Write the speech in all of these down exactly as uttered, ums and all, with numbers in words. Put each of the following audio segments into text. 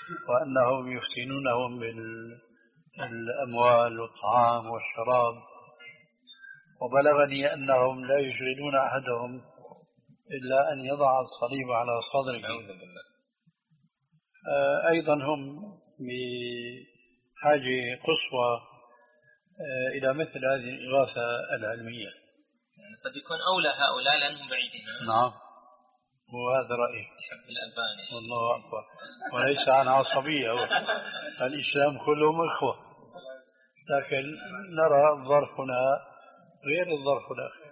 وأنهم يفتنونهم بالأموال والطعام والشراب، وبلغني أنهم لا يشغلون أحدهم إلا أن يضع الصليب على صدره. أيضا هم بحاجة قصوى إلى مثل هذه الإغاثة العلمية. يعني قد يكون أولى هؤلاء لأنهم بعيدين. نعم، وهذا رأيي. تحب الألباني. والله أكبر. وليس عن عصبية، الإسلام كلهم إخوة، لكن نرى الظرف هنا غير الظرف الآخر.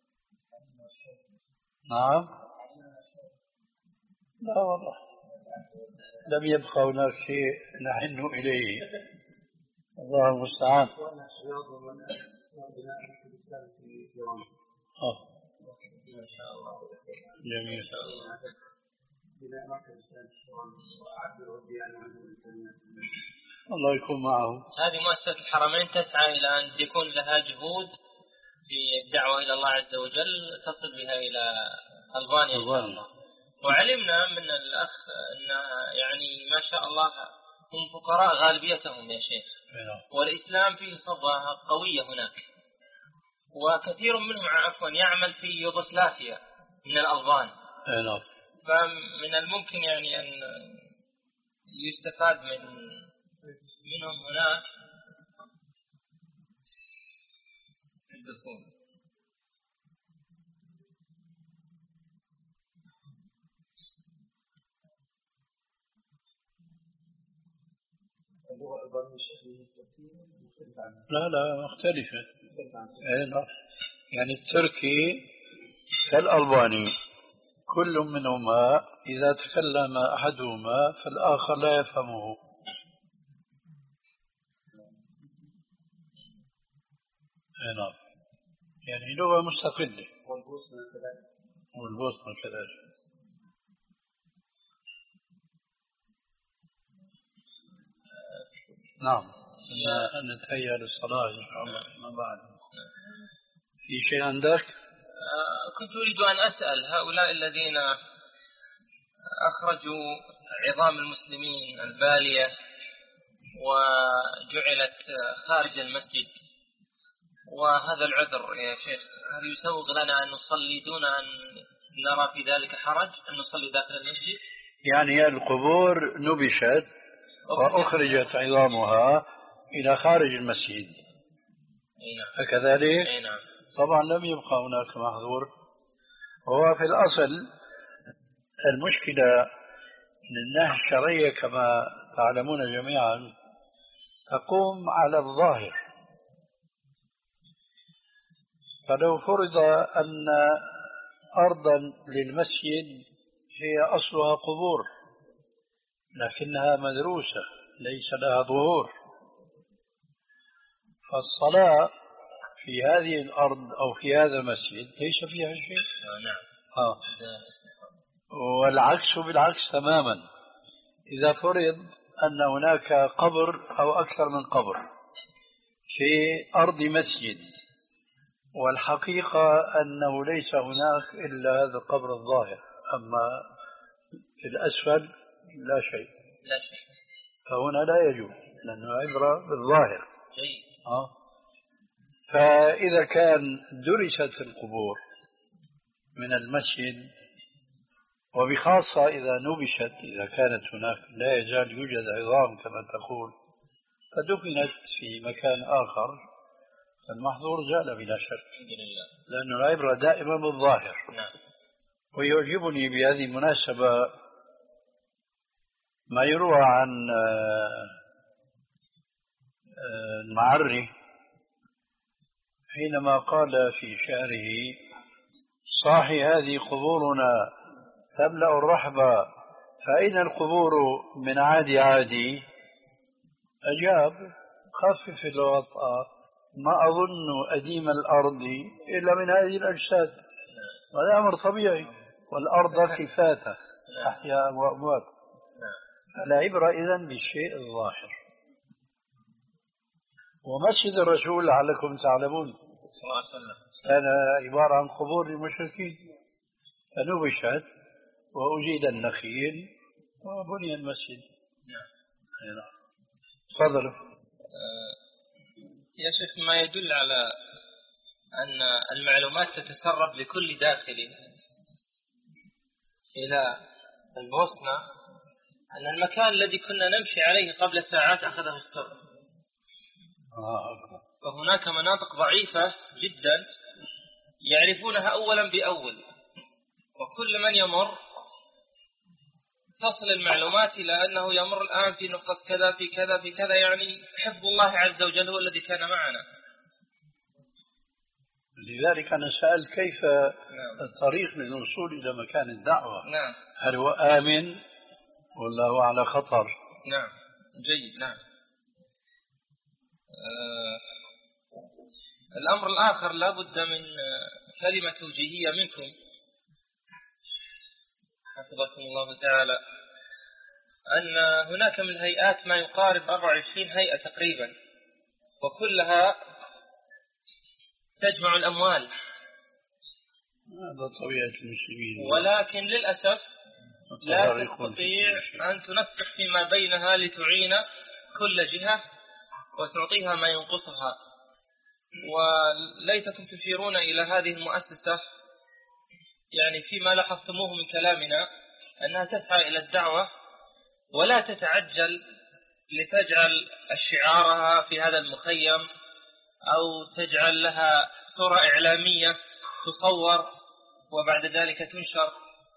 نعم. لا والله لم يبقى هناك شيء نحن إليه، الله المستعان. آه. جميل. الله يكون معه. هذه مؤسسة الحرمين تسعى إلى أن يكون لها جهود في الدعوة إلى الله عز وجل تصل بها إلى ألبانيا إن شاء الله. وعلمنا من الأخ أن يعني ما شاء الله هم فقراء غالبيتهم يا شيخ، والإسلام فيه صبغة قوية هناك، وكثير منهم عفوا يعمل في يوغوسلافيا من الألبان. فمن الممكن يعني أن يستفاد من منهم هناك الدخول. لا لا مختلفة. يعني التركي كالألباني كل منهما إذا تكلم أحدهما فالآخر لا يفهمه. نعم، يعني لغة مستقلة. والبوسنة كذلك. نعم، نتهيأ للصلاة إن شاء الله. ما بعد في شيء عندك؟ كنت أريد أن أسأل هؤلاء الذين أخرجوا عظام المسلمين البالية وجعلت خارج المسجد، وهذا العذر يا شيخ هل يسوغ لنا أن نصلي دون أن نرى في ذلك حرج أن نصلي داخل المسجد؟ يعني القبور نبشت وأخرجت عظامها إلى خارج المسجد. فكذلك طبعا لم يبقى هناك محظور. وهو في الأصل المشكلة أن الناحية الشرعية كما تعلمون جميعا تقوم على الظاهر. فلو فرض أن أرضا للمسجد هي أصلها قبور لكنها مدروسة ليس لها ظهور، فالصلاة في هذه الأرض أو في هذا المسجد ليس فيها شيء. نعم. آه. والعكس بالعكس تماما. إذا فرض أن هناك قبر أو أكثر من قبر في أرض مسجد والحقيقة أنه ليس هناك إلا هذا القبر الظاهر، أما في الأسفل لا شيء لا شيء فهنا لا يجوز لأنه عبرة بالظاهر. آه. فإذا كان درست القبور من المسجد وبخاصة إذا نبشت، إذا كانت هناك لا يزال يوجد عظام كما تقول فدفنت في مكان آخر المحظور زال بلا شك، لأن العبرة دائما بالظاهر. نعم. ويعجبني بهذه المناسبة ما يروى عن المعري حينما قال في شعره: صاحي هذه قبورنا تملأ الرحبة فأين القبور من عادي عادي؟ أجاب: خفف الوطأ ما أظن أديم الأرض إلا من هذه الأجساد. هذا أمر طبيعي، والأرض كفاتة أحياء وأموات. فلا عبرة إذن بالشيء الظاهر. ومسجد الرسول لعلكم تعلمون كان عبارة عن قبور للمشركين، فنبشت وأجيد النخيل وبني المسجد. نعم. تفضل. يا شيخ، ما يدل على أن المعلومات تتسرب لكل داخل إلى البوسنة، أن المكان الذي كنا نمشي عليه قبل ساعات أخذه السرب. فهناك مناطق ضعيفة جدا يعرفونها أولا بأول، وكل من يمر تصل المعلومات إلى أنه يمر الآن في نقطة كذا في كذا في كذا، يعني حفظ الله عز وجل هو الذي كان معنا. لذلك أنا سأل كيف نعم. الطريق للوصول إلى مكان الدعوة. نعم. هل هو آمن ولا هو على خطر؟ نعم. جيد. نعم. آه الأمر الآخر لا بد من كلمة توجيهية منكم حفظكم الله تعالى، أن هناك من الهيئات ما يقارب أربعة وعشرين هيئة تقريبا، وكلها تجمع الأموال. هذا طبيعة المسلمين، ولكن للأسف لا تستطيع أن تنسق فيما بينها لتعين كل جهة وتعطيها ما ينقصها. وليتكم تشيرون إلى هذه المؤسسة يعني فيما لاحظتموه من كلامنا أنها تسعى إلى الدعوة ولا تتعجل لتجعل شعارها في هذا المخيم أو تجعل لها صورة إعلامية تصور وبعد ذلك تنشر.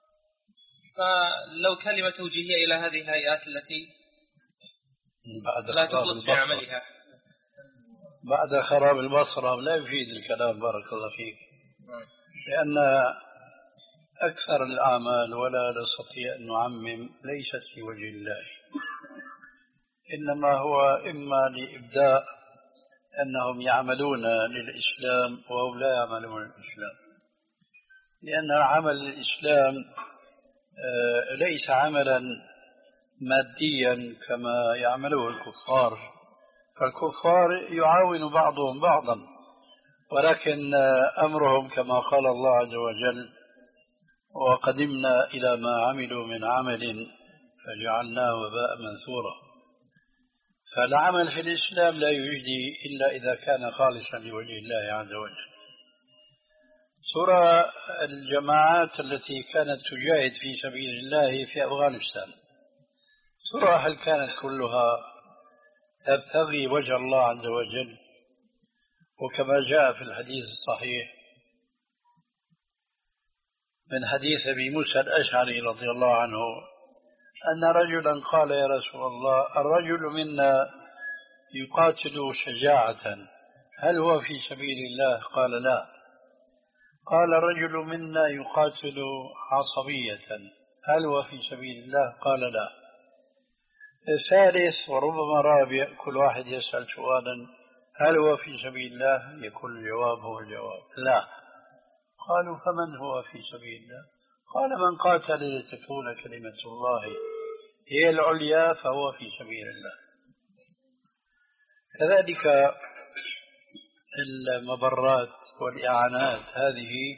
فلو كلمة توجيهية إلى هذه الهيئات التي لا تخلص في عملها بعد خراب البصرة لا يفيد الكلام. بارك الله فيك. لأن أكثر الأعمال ولا نستطيع أن نعمم ليست لوجه الله، إنما هو إما لإبداء أنهم يعملون للإسلام وهم لا يعملون للإسلام، لأن عمل الإسلام ليس عملا ماديا كما يعمله الكفار، فالكفار يعاون بعضهم بعضا، ولكن أمرهم كما قال الله عز وجل: وقدمنا إلى ما عملوا من عمل فجعلناه وباء منثورا. فالعمل في الإسلام لا يجدي إلا إذا كان خالصا لوجه الله عز وجل. ترى الجماعات التي كانت تجاهد في سبيل الله في أفغانستان، ترى هل كانت كلها تبتغي وجه الله عز وجل؟ وكما جاء في الحديث الصحيح من حديث أبي موسى الأشعري رضي الله عنه أن رجلا قال: يا رسول الله، الرجل منا يقاتل شجاعة، هل هو في سبيل الله؟ قال: لا. قال: الرجل منا يقاتل عصبية، هل هو في سبيل الله؟ قال: لا. الثالث وربما رابع، كل واحد يسأل سؤالا: هل هو في سبيل الله؟ يكون الجواب هو الجواب: لا. قالوا: فمن هو في سبيل الله؟ قال: من قاتل لتكون كلمة الله هي العليا فهو في سبيل الله. كذلك المبرات والإعانات هذه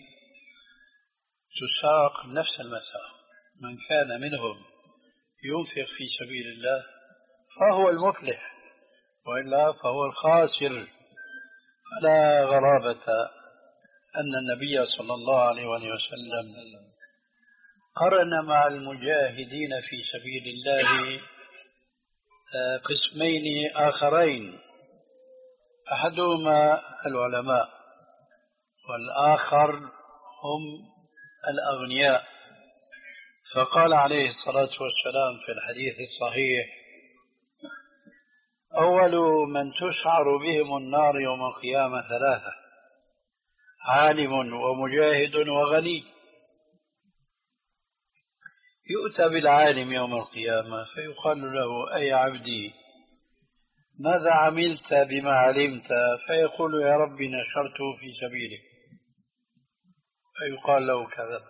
تساق نفس المساق، من كان منهم ينفق في سبيل الله فهو المفلح، وإلا فهو الخاسر. فلا غرابة أن النبي صلى الله عليه وسلم قرن مع المجاهدين في سبيل الله قسمين آخرين، أحدهما العلماء والآخر هم الأغنياء. فقال عليه الصلاة والسلام في الحديث الصحيح: أول من تسعر بهم النار يوم القيامة ثلاثة: عالم ومجاهد وغني. يؤتى بالعالم يوم القيامة فيقال له: أي عبدي، ماذا عملت بما علمت؟ فيقول: يا رب نشرته في سبيلك. فيقال له: كذا،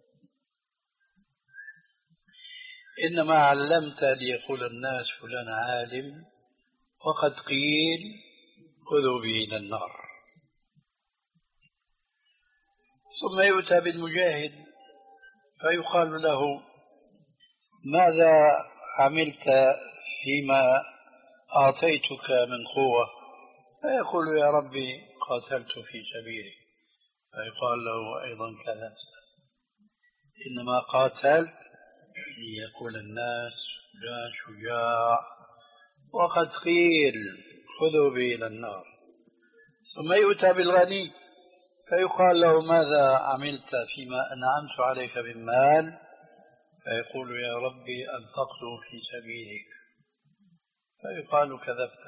إنما علمت ليقول الناس فلان عالم، وقد قيل خذوا به إلى النار. ثم يؤتى بالمجاهد فيقال له: ماذا عملت فيما أعطيتك من قوة، فيقول يا ربي قاتلت في سبيلك، فيقال له أيضا كذا، إنما قاتلت ليقول الناس فلان شجاع، وقد قيل خذوا به إلى النار. ثم يؤتى بالغني فيقال له ماذا عملت فيما أنعمت عليك بالمال، فيقول يا ربي أنفقته في سبيلك، فيقال كذبت،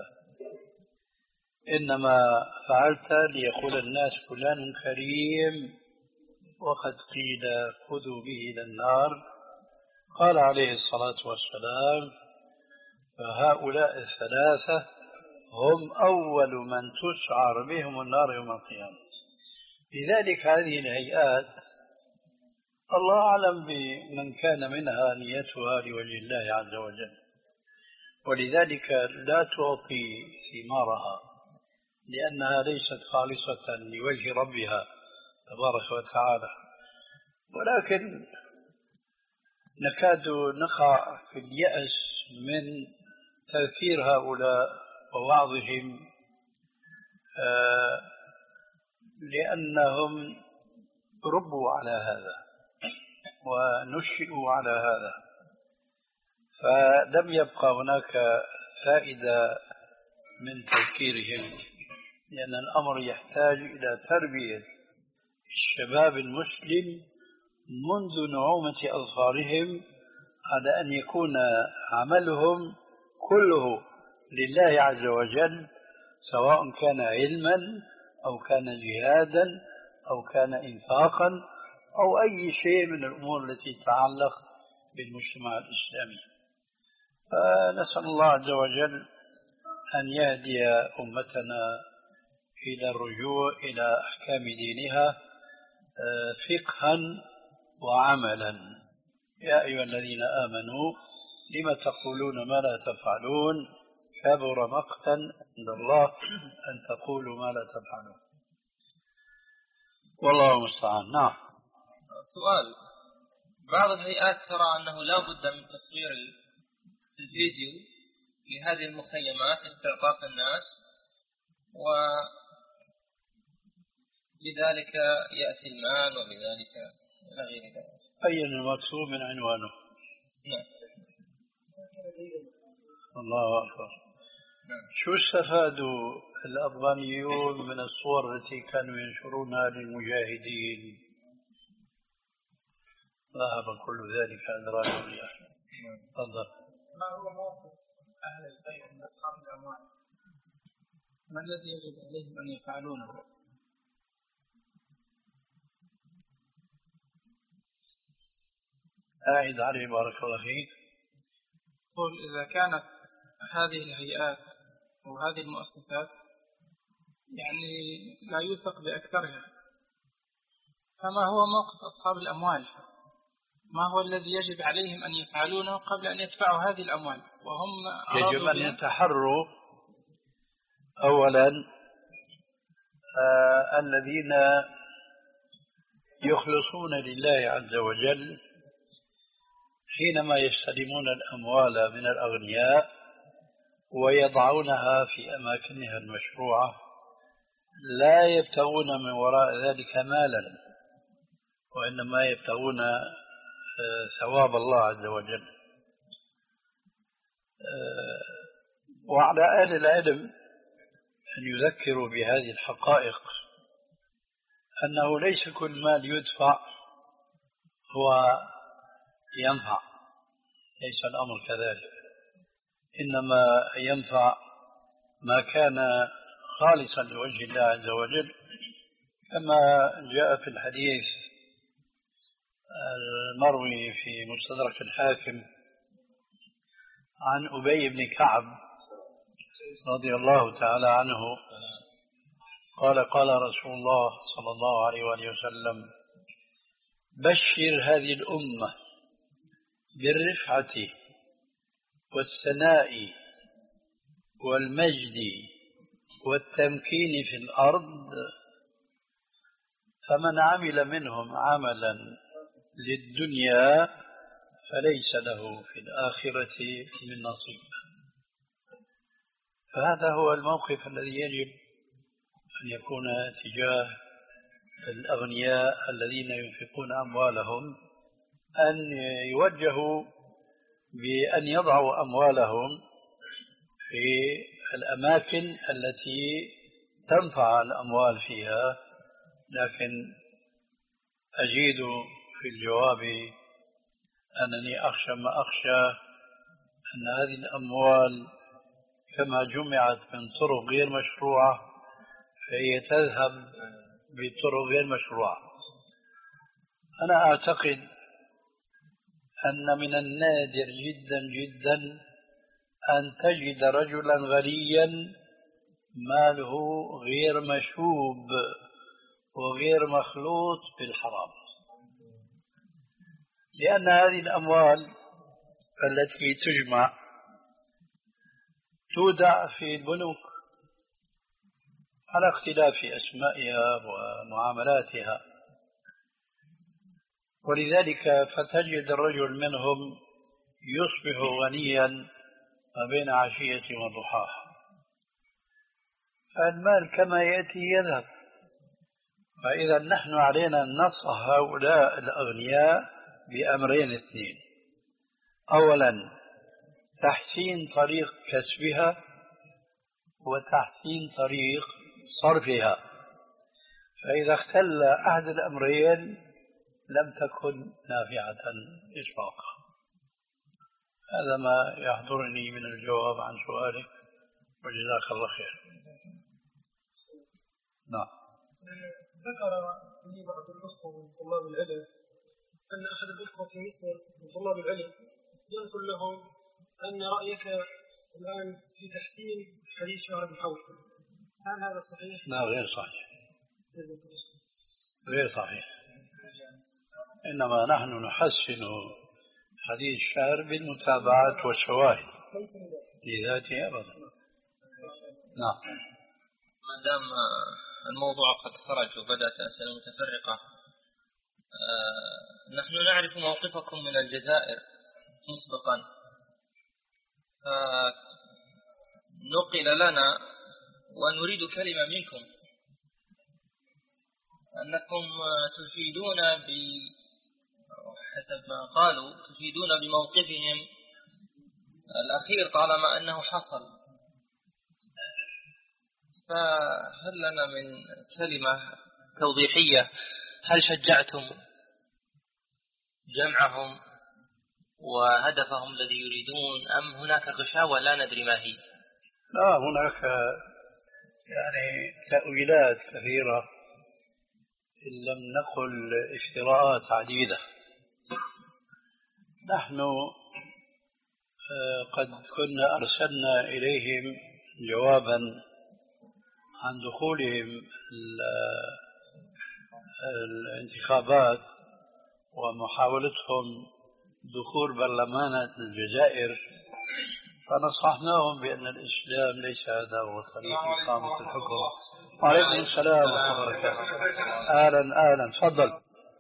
إنما فعلت ليقول الناس فلان كريم، وقد قيل خذوا به إلى النار. قال عليه الصلاة والسلام فهؤلاء الثلاثة هم أول من تسعر بهم النار يوم القيامة. لذلك هذه الهيئات الله أعلم بمن كان منها نيتها لوجه الله عز وجل، ولذلك لا تعطي ثمارها لأنها ليست خالصة لوجه ربها تبارك وتعالى. ولكن نكاد نقع في اليأس من تذكير هؤلاء ووعظهم، آه لأنهم ربوا على هذا ونشئوا على هذا، فلم يبقى هناك فائدة من تذكيرهم، لأن الأمر يحتاج إلى تربية الشباب المسلم منذ نعومة أظفارهم على أن يكون عملهم كله لله عز وجل، سواء كان علما أو كان جهادا أو كان إنفاقا أو أي شيء من الأمور التي تتعلق بالمجتمع الإسلامي. فنسأل الله عز وجل أن يهدي أمتنا إلى الرجوع إلى أحكام دينها فقها وعملا. يا أيها الذين آمنوا لم تقولون ما لا تفعلون كبر مقتا عند الله أن تقولوا ما لا تفعلون. والله المستعان. نعم. سؤال: بعض الهيئات ترى أنه لا بد من تصوير الفيديو لهذه المخيمات لتعطاف الناس، ولذلك يأتي المال ولذلك إلى غير ذلك. أين المقصود من عنوانه؟ نعم. الله أكبر. نعم. شو استفادوا الأفغانيون من الصور التي كانوا ينشرونها للمجاهدين؟ ذهب كل ذلك عن رأي. تفضل. ما هو موقف أهل البيع من أصحاب الأموال؟ ما الذي يجب عليهم أن يفعلونه؟ أعد عليه بارك الله فيك. قل إذا كانت هذه الهيئات وهذه المؤسسات يعني لا يوثق بأكثرها، فما هو موقف أصحاب الأموال؟ ما هو الذي يجب عليهم أن يفعلونه قبل أن يدفعوا هذه الأموال وهم يجب أن يتحروا أولا آه الذين يخلصون لله عز وجل حينما يستلمون الأموال من الأغنياء ويضعونها في أماكنها المشروعة، لا يبتغون من وراء ذلك مالا، وإنما يبتغون ثواب الله عز وجل. وعلى أهل العلم أن يذكروا بهذه الحقائق، أنه ليس كل مال يدفع هو ينفع، ليس الأمر كذلك، إنما ينفع ما كان خالصا لوجه الله عز وجل، كما جاء في الحديث المروي في مستدرك الحاكم عن أبي بن كعب رضي الله تعالى عنه قال: قال رسول الله صلى الله عليه وآله وسلم: بشر هذه الأمة بالرفعة والثناء والمجد والتمكين في الأرض، فمن عمل منهم عملا للدنيا فليس له في الآخرة من نصيب. فهذا هو الموقف الذي يجب أن يكون تجاه الأغنياء الذين ينفقون أموالهم، أن يوجهوا بأن يضعوا أموالهم في الأماكن التي تنفع الأموال فيها. لكن أجيد في الجواب أنني أخشى ما أخشى أن هذه الأموال كما جمعت من طرق غير مشروعة فهي تذهب بطرق غير مشروعة. أنا أعتقد أن من النادر جدا جدا أن تجد رجلا غنيا ماله غير مشوب وغير مخلوط بالحرام، لأن هذه الأموال التي تجمع تودع في البنوك على اختلاف أسمائها ومعاملاتها، ولذلك فتجد الرجل منهم يصبح غنيا ما بين عشية وضحاها. فالمال كما يأتي يذهب. فإذا نحن علينا أن ننصح هؤلاء الأغنياء بأمرين اثنين: أولا تحسين طريق كسبها، وتحسين طريق صرفها. فإذا اختل أحد الأمرين لم تكن نافعة إطلاقا. هذا ما يحضرني من الجواب عن سؤالك، وجزاك الله خير. نعم. ذكر لي بعض الأخوة من طلاب العلم أن أحد الأخوة في مصر من طلاب العلم ينقل لهم أن رأيك الآن في تحسين حديث شهر الحول. هل هذا صحيح؟ لا، غير صحيح. غير صحيح. إنما نحن نحسن حديث الشهر بالمتابعات والشواهد لذاته أبدا. نعم. ما دام الموضوع قد خرج وبدأت أسئلة متفرقة، آه نحن نعرف موقفكم من الجزائر مسبقا، فنقل لنا ونريد كلمة منكم أنكم تفيدون بحسب ما قالوا تفيدون بموقفهم الأخير طالما أنه حصل. فهل لنا من كلمة توضيحية؟ هل شجعتم جمعهم وهدفهم الذي يريدون، أم هناك غشاوة لا ندري ما هي؟ لا، هناك يعني تأويلات كثيرة إن لم نقل افتراءات عديدة. نحن قد كنا أرسلنا إليهم جوابا عن دخولهم الانتخابات ومحاولتهم دخول برلمان الجزائر، فنصحناهم بأن الإسلام ليس هذا هو طريق إقامة الحكم. وعليكم السلام ورحمة الله وبركاته. أهلا أهلا، تفضل.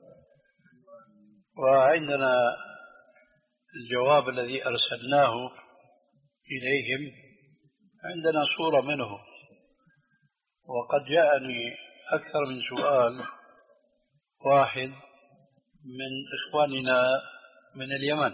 وعندنا الجواب الذي أرسلناه إليهم، عندنا صورة منه، وقد جاءني أكثر من سؤال. واحد من إخواننا من اليمن،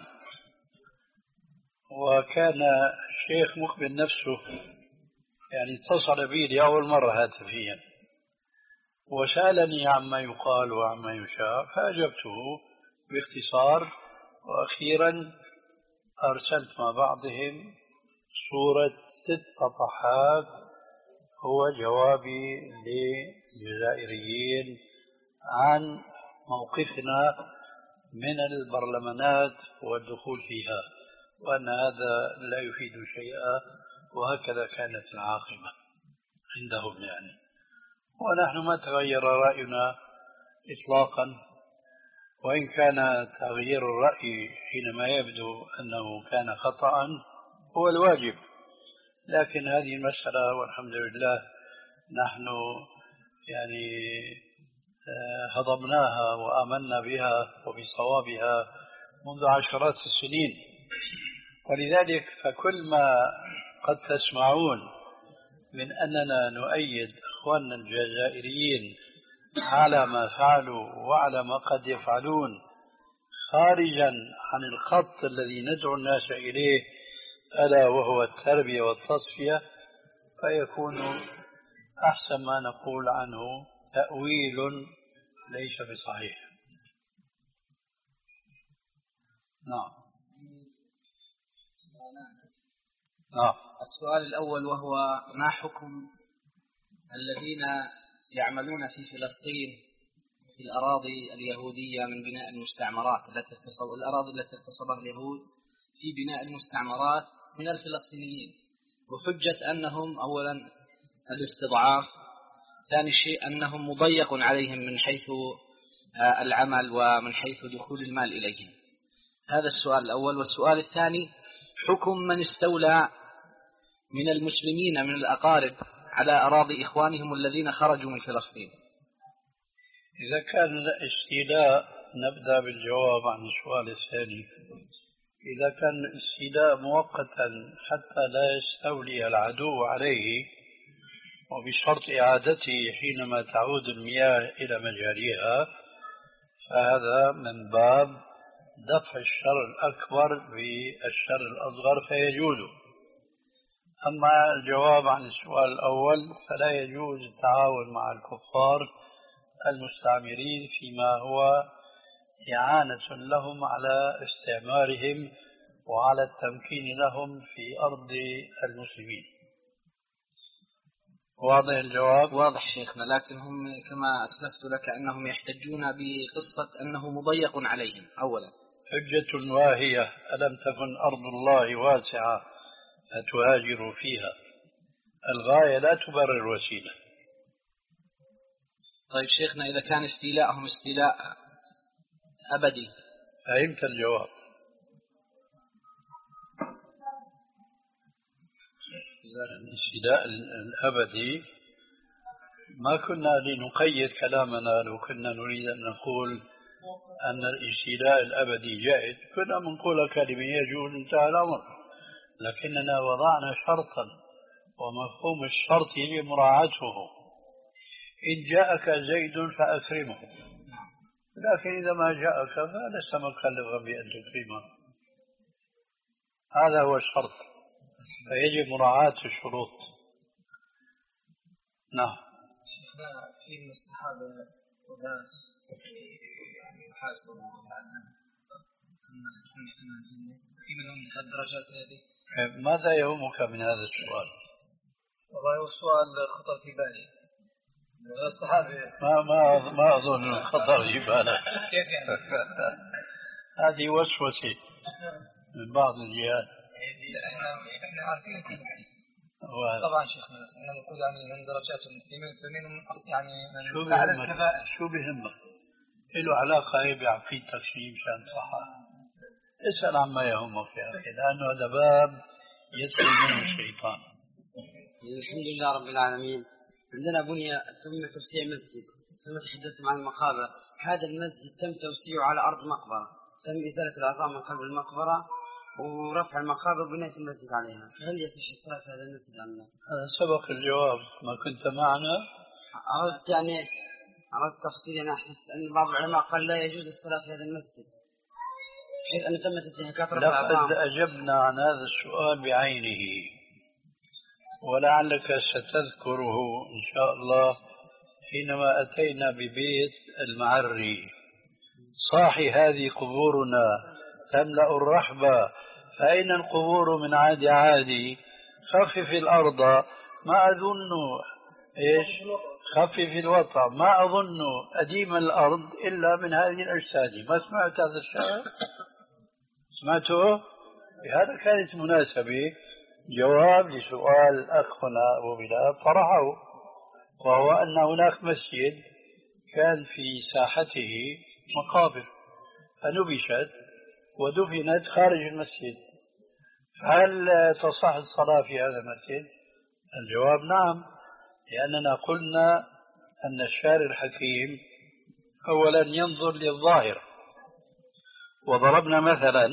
وكان الشيخ مقبل نفسه يعني اتصل بي لأول مرة هاتفيا وسألني عما يقال وعما يشاء، فأجبته باختصار، وأخيرا أرسلت مع بعضهم صورة ست صفحات هو جوابي للجزائريين عن موقفنا من البرلمانات والدخول فيها، وأن هذا لا يفيد شيئا، وهكذا كانت العاقبة عندهم يعني. ونحن ما تغير رأينا إطلاقا، وإن كان تغيير الرأي حينما يبدو أنه كان خطأ هو الواجب، لكن هذه المسألة والحمد لله نحن يعني هضمناها وآمنا بها وبصوابها منذ عشرات السنين. ولذلك فكل ما قد تسمعون من أننا نؤيد أخواننا الجزائريين على ما فعلوا وعلى ما قد يفعلون خارجا عن الخط الذي ندعو الناس إليه ألا وهو التربية والتصفية، فيكون أحسن ما نقول عنه تأويل ليس بصحيح. نعم. نعم. السؤال الأول وهو ما حكم الذين يعملون في فلسطين في الأراضي اليهودية من بناء المستعمرات التي اغتصب الأراضي التي اغتصبها اليهود في بناء المستعمرات من الفلسطينيين، وحجة أنهم أولا الاستضعاف، ثاني شيء أنهم مضيق عليهم من حيث العمل ومن حيث دخول المال إليهم. هذا السؤال الأول. والسؤال الثاني حكم من استولى من المسلمين من الأقارب على أراضي إخوانهم الذين خرجوا من فلسطين. إذا كان الاستيلاء، نبدأ بالجواب عن السؤال الثاني. إذا كان الاستيلاء مؤقتا حتى لا يستولي العدو عليه وبشرط إعادته حينما تعود المياه إلى مجاريها، فهذا من باب دفع الشر الأكبر بالشر الأصغر فيجوز. أما الجواب عن السؤال الأول فلا يجوز التعاون مع الكفار المستعمرين فيما هو إعانة لهم على استعمارهم وعلى التمكين لهم في أرض المسلمين. واضح الجواب؟ واضح شيخنا، لكن هم كما أسلفت لك أنهم يحتجون بقصة أنه مضيق عليهم. أولا حجة واهية، ألم تكن أرض الله واسعة فتهاجروا فيها، الغاية لا تبرر الوسيلة. طيب شيخنا، إذا كان استيلاءهم استيلاء أبدي؟ فهمت الجواب. الاستيلاء الأبدي ما كنا لنقيد كلامنا، لو كنا نريد أن نقول أن الاستيلاء الأبدي جائز كنا بنقول كلمة يجوز انتهى الأمر، لكننا وضعنا شرطا ومفهوم الشرط يجب مراعاته. إن جاءك زيد فأكرمه، لكن إذا ما جاءك فلست مكلفا بأن تكرمه، هذا هو الشرط، فيجب مراعاة الشروط. نعم. شيخنا، في من الصحابة وناس يعني يحاسبوا على في منهم الدرجات هذه. ماذا يهمك من هذا السؤال؟ والله هو السؤال خطر في بالي. الصحابة ما ما ما أظن خطر في بالك. كيف يعني؟ هذه وسوسة من بعض الجهات. احنا احنا عارفين طبعا شيخنا، احنا نقول يعني من درجاتهم فمنهم يعني من فعل الكفاءة. شو بهمك؟ له علاقة هي بعقيدتك شيء مشان صحة. اسأل عما يهمك يا أخي، لأنه هذا باب يدخل منه الشيطان. الحمد لله رب العالمين. عندنا بنية تم توسيع مسجد، ثم تحدثت عن المقابر. هذا المسجد تم توسيعه على أرض مقبرة، تم إزالة العظام من قبل المقبرة ورفع المقابر وبناء المسجد عليها، فهل يصح الصلاة في هذا المسجد أم لا؟ سبق الجواب، ما كنت معنا. أردت يعني أردت تفصيل. أنا أحس أن بعض العلماء قال لا يجوز الصلاة في هذا المسجد حيث أن تمت انتهاكات رفع العظام. لقد أجبنا عن هذا السؤال بعينه، ولعلك ستذكره إن شاء الله حينما أتينا ببيت المعري. صاحي هذه قبورنا تملأ الرحبة، فأين القبور من عادي عادي؟ خفف الأرض، ما أظن إيش خفف الوطأ، ما أظن أديم الأرض إلا من هذه الأجساد. ما سمعت هذا الشعر؟ سمعته؟ بهذا كانت مناسبة جواب لسؤال أخنا أبو بلال طرحه، وهو أن هناك مسجد كان في ساحته مقابر فنبشت ودفنت خارج المسجد، هل تصح الصلاة في هذا المسجد؟ الجواب نعم، لأننا قلنا أن الشارع الحكيم أولا ينظر للظاهر، وضربنا مثلا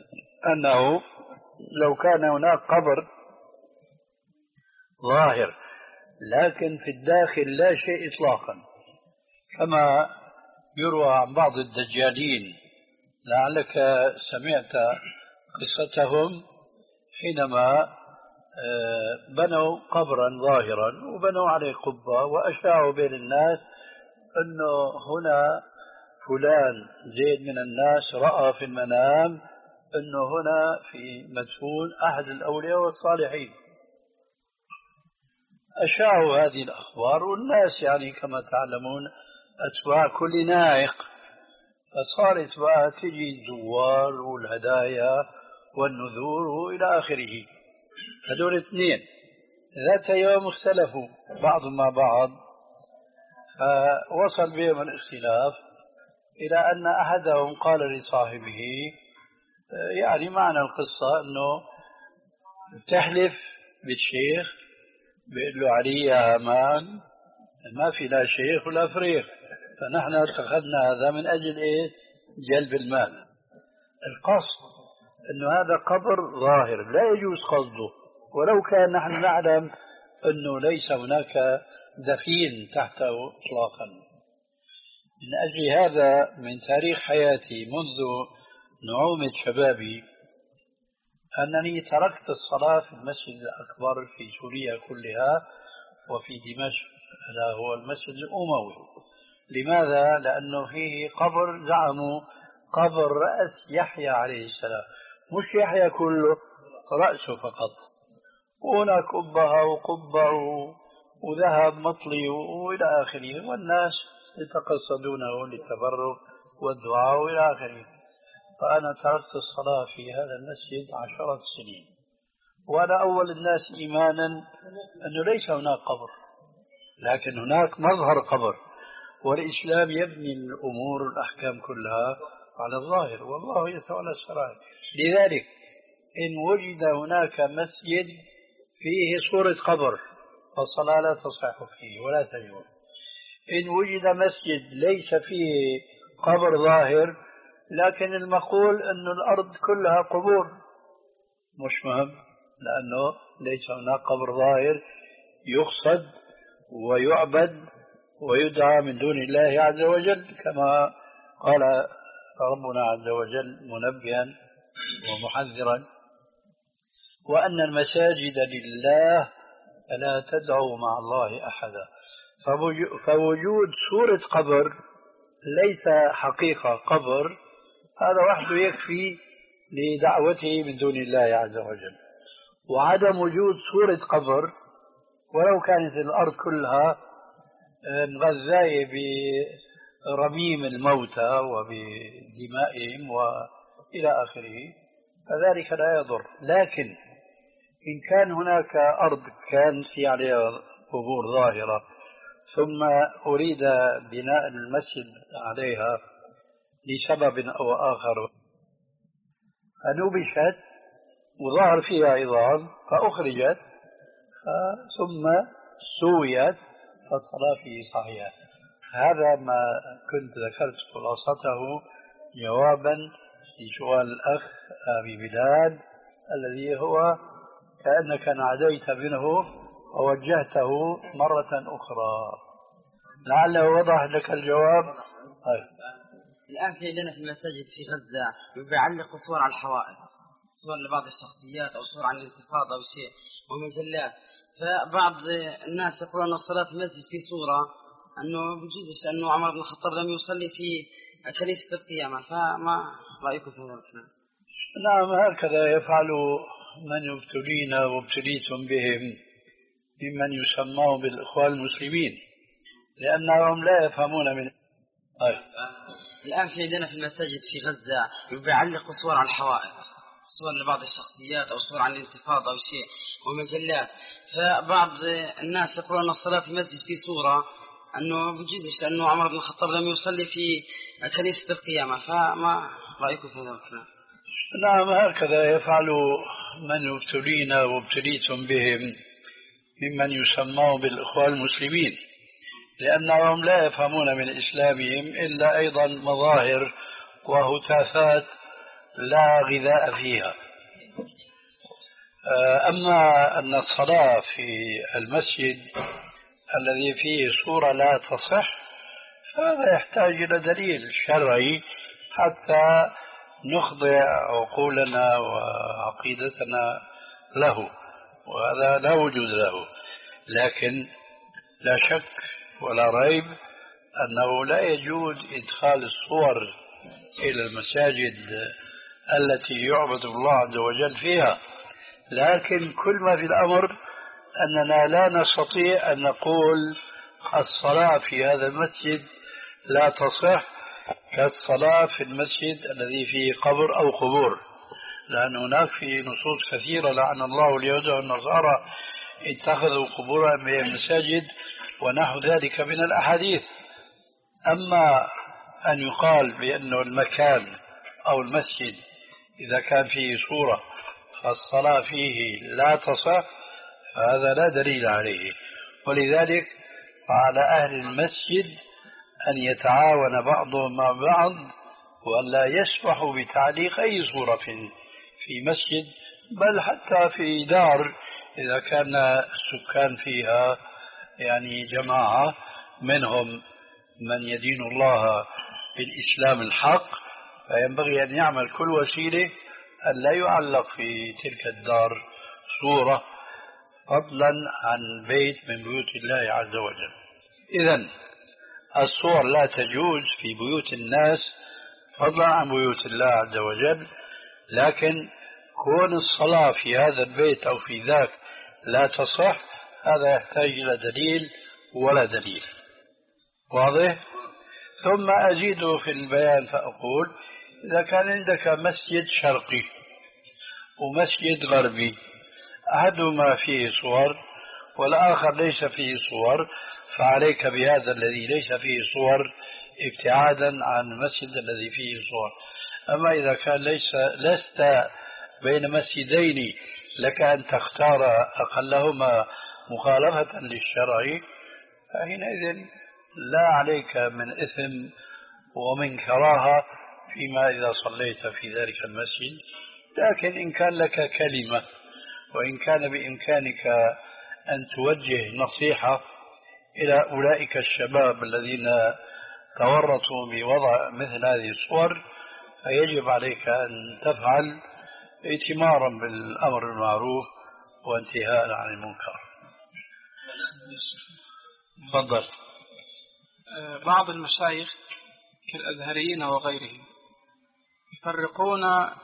أنه لو كان هناك قبر ظاهر لكن في الداخل لا شيء إطلاقا، كما يروى عن بعض الدجالين، لعلك سمعت قصتهم حينما بنوا قبرا ظاهرا وبنوا عليه قبة وأشاعوا بين الناس أنه هنا فلان زيد من الناس رأى في المنام أنه هنا في مدفون أحد الأولياء والصالحين. أشاعوا هذه الأخبار، والناس يعني كما تعلمون أتباع كل نائق، فصارت بقى تجي الزوار والهدايا والنذور وإلى آخره. هذول اثنين ذات يوم اختلفوا بعضهم مع بعض، فوصل بهم الاختلاف إلى أن أحدهم قال لصاحبه، يعني معنى القصة أنه تحلف بالشيخ بيقول له علي يا أمان ما في لا شيخ ولا فريق، فنحن اتخذنا هذا من أجل إيه؟ جلب المال. القصد أنه هذا قبر ظاهر لا يجوز قصده، ولو كان نحن نعلم أنه ليس هناك دفين تحته إطلاقا. من أجل هذا من تاريخ حياتي منذ نعومة شبابي أنني تركت الصلاة في المسجد الأكبر في سوريا كلها وفي دمشق، هذا هو المسجد الأموي. لماذا؟ لأنه فيه قبر زعموا قبر رأس يحيى عليه السلام، مش يحيى كله، رأسه فقط، وهناك قبة وقبة وذهب مطلي وإلى آخره، والناس يتقصدونه للتبرك والدعاء وإلى آخره. فأنا تركت الصلاة في هذا المسجد عشرة سنين، وأنا أول الناس إيمانا أنه ليس هناك قبر، لكن هناك مظهر قبر، والإسلام يبني الأمور والأحكام كلها على الظاهر، والله يتولى السرائر. لذلك إن وجد هناك مسجد فيه صورة قبر فالصلاة لا تصح فيه ولا تجوز. إن وجد مسجد ليس فيه قبر ظاهر لكن المقول أن الأرض كلها قبور، مش مهم، لأنه ليس هناك قبر ظاهر يقصد ويعبد ويدعى من دون الله عز وجل، كما قال ربنا عز وجل منبها ومحذرا: وأن المساجد لله فلا تدعوا مع الله أحدا. فوجود صورة قبر ليس حقيقة قبر، هذا وحده يكفي لدعوته من دون الله عز وجل. وعدم وجود صورة قبر ولو كانت الأرض كلها مغذاية برميم الموتى وبدمائهم وإلى آخره فذلك لا يضر. لكن إن كان هناك أرض كان في عليها قبور ظاهرة ثم أريد بناء المسجد عليها لسبب أو آخر فنبشت وظهر فيها عظام فأخرجت ثم سويت فالصلاة فيه صحيحة. هذا ما كنت ذكرت خلاصته جوابا لسؤال الأخ أبي بلال الذي هو كأنك ناديت منه ووجهته مرة أخرى، لعله وضح لك الجواب. طيب. الآن في عندنا في المساجد في غزة بيعلقوا صور على الحوائط، صور لبعض الشخصيات أو صور عن الانتفاضة أو شيء ومجلات، فبعض الناس يقولون أن الصلاة في المسجد في صورة أنه بجوزش أنه عمر بن الخطاب لم يصلي في كنيسة القيامة، فما رأيكم في هذا الكلام؟ نعم، هكذا يفعل من يبتلين وابتليتم بهم ممن يسمون بالإخوان المسلمين لأنهم لا يفهمون من طيب. الآن في عندنا في المساجد في غزة بيعلقوا صور على الحوائط، صور لبعض الشخصيات أو صور عن الانتفاضة أو شيء ومجلات، فبعض الناس يقولون أن الصلاة في المسجد في صورة أنه بجوزش لأنه عمر بن الخطاب لم يصلي في كنيسة القيامة، فما رأيكم في هذا الكلام؟ نعم، هكذا يفعل من يبتلين وابتليتم بهم ممن يسمون بالإخوان المسلمين لأنهم لا يفهمون من إسلامهم إلا أيضا مظاهر وهتافات لا غذاء فيها. أما أن الصلاة في المسجد الذي فيه صورة لا تصح فهذا يحتاج إلى دليل شرعي حتى نخضع عقولنا وعقيدتنا له، وهذا لا وجود له. لكن لا شك ولا ريب أنه لا يجوز إدخال الصور إلى المساجد التي يعبد الله عز وجل فيها، لكن كل ما في الأمر أننا لا نستطيع أن نقول الصلاة في هذا المسجد لا تصح كالصلاة في المسجد الذي فيه قبر أو قبور، لأن هناك في نصوص كثيرة لعن الله اليهود والنصارى اتخذوا قبور أنبياء مساجد ونحو ذلك من الأحاديث. أما أن يقال بأن المكان أو المسجد إذا كان فيه صورة فالصلاة فيه لا تصح فهذا لا دليل عليه، ولذلك فعلى أهل المسجد أن يتعاون بعضهم مع بعض وأن لا يسمحوا بتعليق أي صورة في في مسجد، بل حتى في دار إذا كان السكان فيها يعني جماعة منهم من يدين الله بالإسلام الحق، فينبغي أن يعمل كل وسيلة أن لا يعلق في تلك الدار صورة فضلا عن بيت من بيوت الله عز وجل. إذن الصور لا تجوز في بيوت الناس فضلا عن بيوت الله عز وجل، لكن كون الصلاة في هذا البيت أو في ذاك لا تصح هذا يحتاج إلى دليل ولا دليل. واضح؟ ثم أزيد في البيان فأقول إذا كان عندك مسجد شرقي ومسجد غربي أحدهما فيه صور والآخر ليس فيه صور، فعليك بهذا الذي ليس فيه صور ابتعادا عن المسجد الذي فيه صور. أما إذا كان ليس لست بين مسجدين لك أن تختار أقلهما مخالفة للشرع فحينئذ لا عليك من إثم ومن كراهة فيما إذا صليت في ذلك المسجد. لكن إن كان لك كلمة وإن كان بإمكانك أن توجه نصيحة إلى أولئك الشباب الذين تورطوا بوضع مثل هذه الصور فيجب عليك أن تفعل ائتمارا بالأمر المعروف وانتهاء عن المنكر. تفضل. بعض المشايخ كالأزهريين وغيرهم يفرقون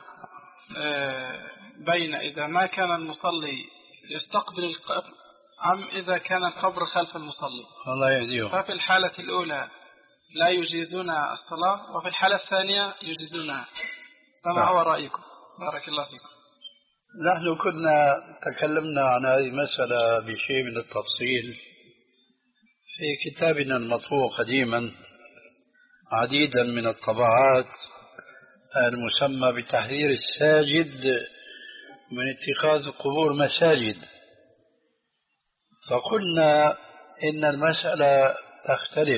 بين إذا ما كان المصلي يستقبل القبر أم إذا كان القبر خلف المصلي. الله يهديهم. ففي الحالة الأولى لا يجيزون الصلاة وفي الحالة الثانية يجيزونها، فما هو رأيكم؟ بارك الله فيكم. نحن كنا تكلمنا عن هذه المسألة بشيء من التفصيل في كتابنا المطبوع قديما عديدا من الطبعات المسمى بتحذير الساجد من اتخاذ القبور مساجد. فقلنا إن المسألة تختلف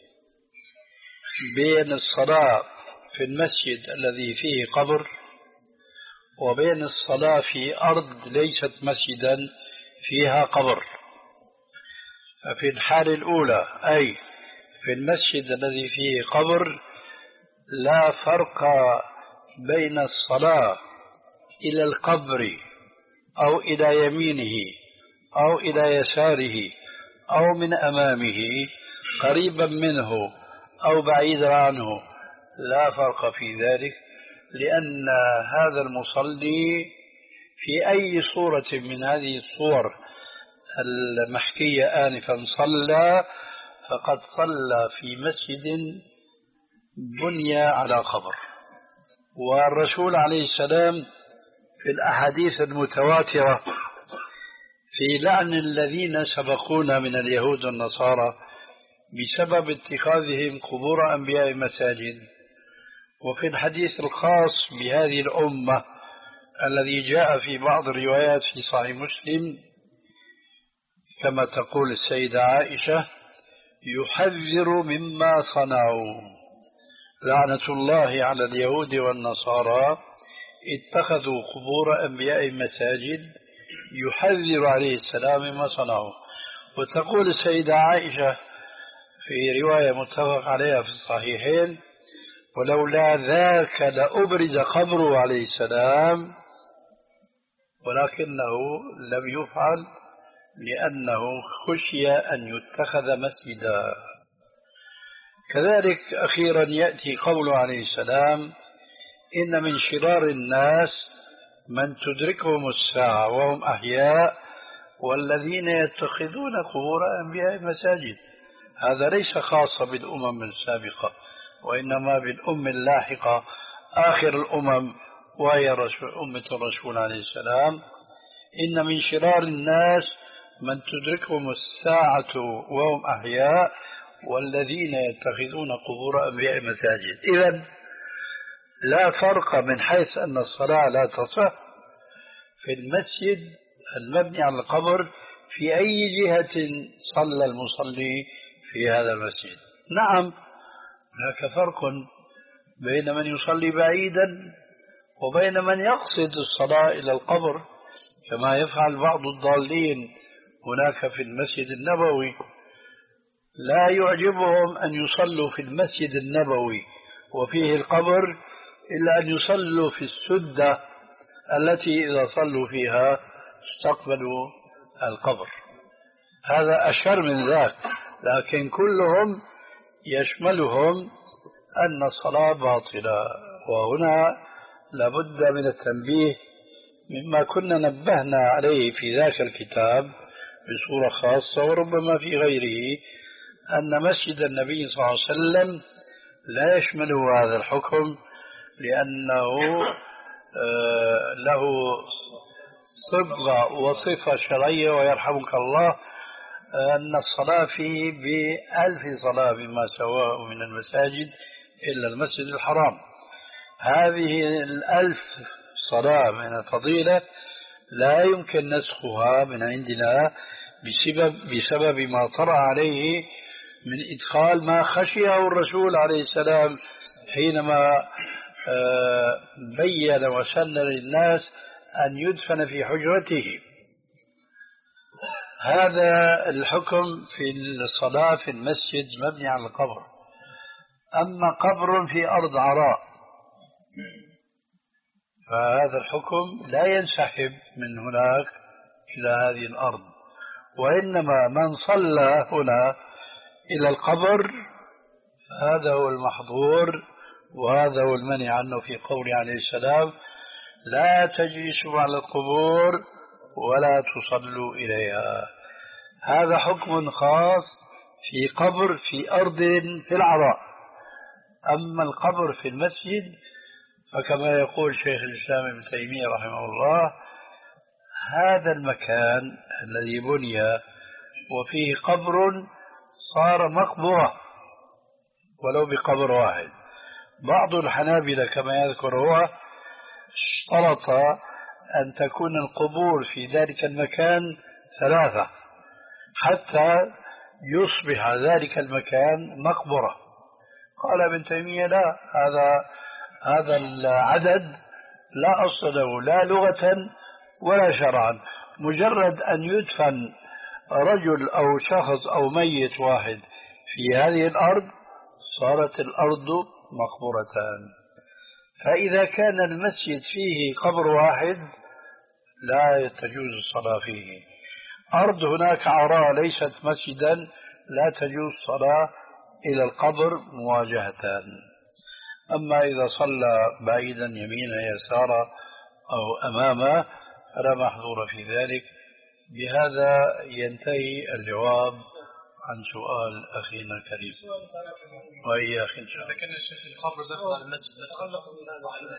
بين الصلاة في المسجد الذي فيه قبر وبين الصلاة في أرض ليست مسجدا فيها قبر. ففي الحالة الأولى أي في المسجد الذي فيه قبر لا فرق بين الصلاة إلى القبر أو إلى يمينه أو إلى يساره أو من أمامه قريبا منه أو بعيدا عنه، لا فرق في ذلك، لأن هذا المصلي في أي صورة من هذه الصور المحكية آنفا صلى فقد صلى في مسجد بني على قبر. والرسول عليه السلام في الأحاديث المتواترة في لعن الذين سبقونا من اليهود والنصارى بسبب اتخاذهم قبور أنبياء مساجد، وفي الحديث الخاص بهذه الأمة الذي جاء في بعض الروايات في صحيح مسلم كما تقول السيدة عائشة يحذر مما صنعوا لعنة الله على اليهود والنصارى اتخذوا قبور أنبياء مساجد، يحذر عليه السلام مما صنعوا. وتقول السيدة عائشة في رواية متفق عليها في الصحيحين: ولولا ذاك لأبرز قبره عليه السلام، ولكنه لم يفعل لأنه خشي أن يتخذ مسجدا. كذلك أخيرا يأتي قوله عليه السلام: إن من شرار الناس من تدركهم الساعة وهم أحياء والذين يتخذون قبور أنبياء مساجد. هذا ليس خاصا بالأمم السابقة، وإنما بالأمم اللاحقة آخر الأمم وهي أمة الرسول عليه السلام. إن من شرار الناس من تدركهم الساعة وهم أحياء والذين يتخذون قبور أنبياء مساجد. إذن لا فرق من حيث أن الصلاة لا تصح في المسجد المبني على القبر في أي جهة صلى المصلي في هذا المسجد. نعم، هناك فرق بين من يصلي بعيدا وبين من يقصد الصلاة إلى القبر، كما يفعل بعض الضالين هناك في المسجد النبوي. لا يعجبهم أن يصلوا في المسجد النبوي وفيه القبر إلا أن يصلوا في السدة التي إذا صلوا فيها استقبلوا القبر. هذا أشر من ذاك، لكن كلهم يشملهم أن الصلاة باطلة. وهنا لابد من التنبيه مما كنا نبهنا عليه في ذاك الكتاب بصورة خاصة وربما في غيره، أن مسجد النبي صلى الله عليه وسلم لا يشمله هذا الحكم، لأنه له صبغة وصفة شرعية، ويرحمك الله أن الصلاة فيه بألف صلاة بما سواه من المساجد إلا المسجد الحرام. هذه الألف صلاة من الفضيلة لا يمكن نسخها من عندنا بسبب, بسبب ما طرأ عليه من إدخال ما خشيه الرسول عليه السلام حينما بين وسن للناس أن يدفن في حجرته. هذا الحكم في الصلاة في المسجد مبني على القبر. أما قبر في أرض عراء فهذا الحكم لا ينسحب من هناك إلى هذه الأرض، وإنما من صلى هنا إلى القبر هذا هو المحظور، وهذا هو المنع عنه في قوله عليه السلام: لا تجلسوا على القبور ولا تصلوا إليها. هذا حكم خاص في قبر في أرض في العراء. أما القبر في المسجد فكما يقول شيخ الإسلام ابن تيمية رحمه الله: هذا المكان الذي بني وفيه قبر صار مقبرة ولو بقبر واحد. بعض الحنابلة كما يذكر هو اشترط أن تكون القبور في ذلك المكان ثلاثة حتى يصبح ذلك المكان مقبرة. قال ابن تيمية: لا، هذا هذا العدد لا أصل له لا لغة ولا شرعا. مجرد أن يدفن رجل أو شخص أو ميت واحد في هذه الأرض صارت الأرض مقبرة. فإذا كان المسجد فيه قبر واحد لا تجوز الصلاة فيه. أرض هناك عراء ليست مسجدا لا تجوز الصلاة إلى القبر مواجهة. أما إذا صلى بعيدا يمينا يسارا أو أمامه فلا محظور في ذلك. بهذا ينتهي الجواب عن سؤال أخينا الكريم. وإياك إن شاء الله. لكن الشيخ القبر دخل المسجد تخلق من هذا.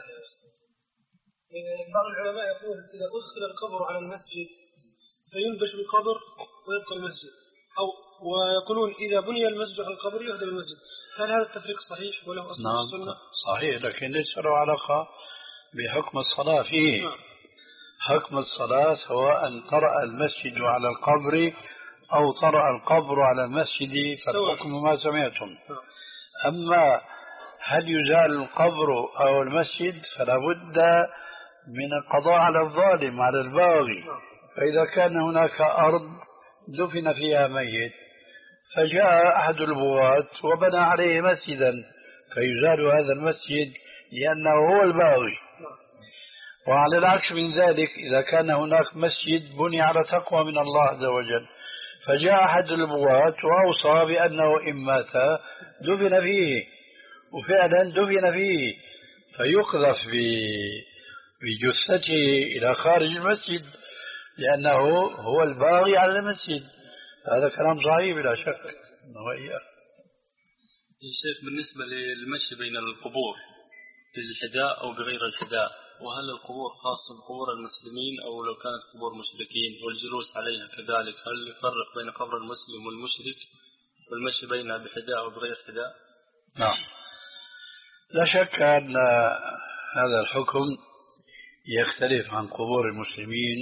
بعض العلماء يقول إذا أدخل القبر على المسجد فينبش القبر ويبقى المسجد، أو ويقولون إذا بني المسجد على القبر يهدم المسجد. هل هذا التفريق صحيح وله أصل نعم السنة؟ صحيح، لكن ليس له علاقة بحكم الصلاة فيه. نعم. حكم الصلاة سواء طرأ المسجد على القبر أو طرأ القبر على المسجد فالحكم ما سمعتم. أما هل يزال القبر أو المسجد فلا بد من القضاء على الظالم على الباغي. فإذا كان هناك أرض دفن فيها ميت، فجاء أحد البغاة وبنى عليه مسجدا، فيزال هذا المسجد لأنه هو الباغي. وعلى العكس من ذلك، إذا كان هناك مسجد بني على تقوى من الله عز وجل، فجاء أحد البغاة وأوصى بأنه إن مات دفن فيه، وفعلا دفن فيه، فيقذف بجثته إلى خارج المسجد لأنه هو الباغي على المسجد. هذا كلام صحيح بلا شك. يا شيخ، بالنسبة للمشي بين القبور بالحذاء أو بغير الحذاء، وهل القبور خاصة بقبور المسلمين أو لو كانت قبور مشركين والجلوس عليها كذلك، هل يفرق بين قبر المسلم والمشرك والمشي بينها بحذاء أو بغير حذاء؟ نعم، لا شك أن هذا الحكم يختلف عن قبور المسلمين